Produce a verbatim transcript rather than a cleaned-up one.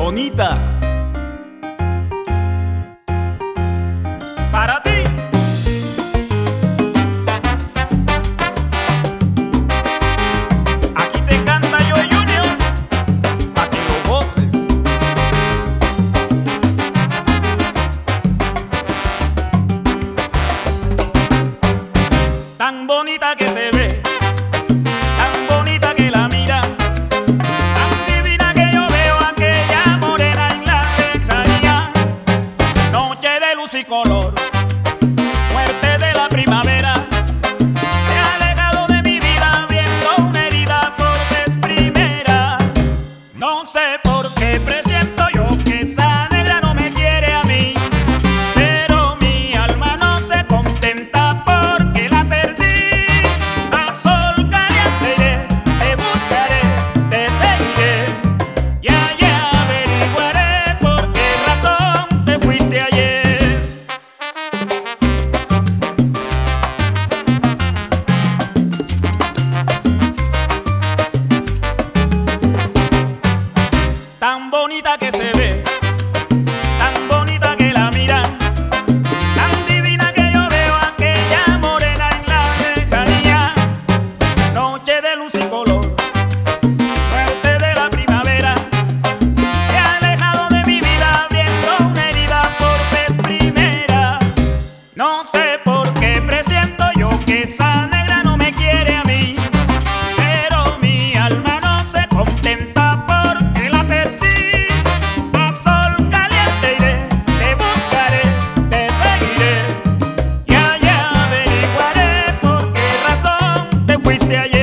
bonita. Para ti. Aquí te canta Joe Junior, pa' que lo goces. Tan bonita que se ve, tan bonita que la mira, tan divina que yo veo aquella morena en la lejanía. Noche de luz y color, muerte de la primavera. Me he alejado de mi vida viendo una herida por vez primera. No sé por qué presiento yo que esa negra no me quiere a mí, pero mi alma no se contenta porque la perdí. A sol caliente iré, te buscaré, te seguiré, y allá averiguaré por qué razón te fuiste ayer. Tan bonita que se ve, tan bonita que la mira, tan divina que yo veo aquella morena en la lejanía. Noche de luz y color, muerte de la primavera. Me he alejado de mi vida viendo una herida por vez primera. No sé por qué presiento yo que esa negra no me quiere a mí, pero mi alma no se contenta porque la perdí. A sol caliente iré, te buscaré, te seguiré, y allá averiguaré por qué razón te fuiste ayer.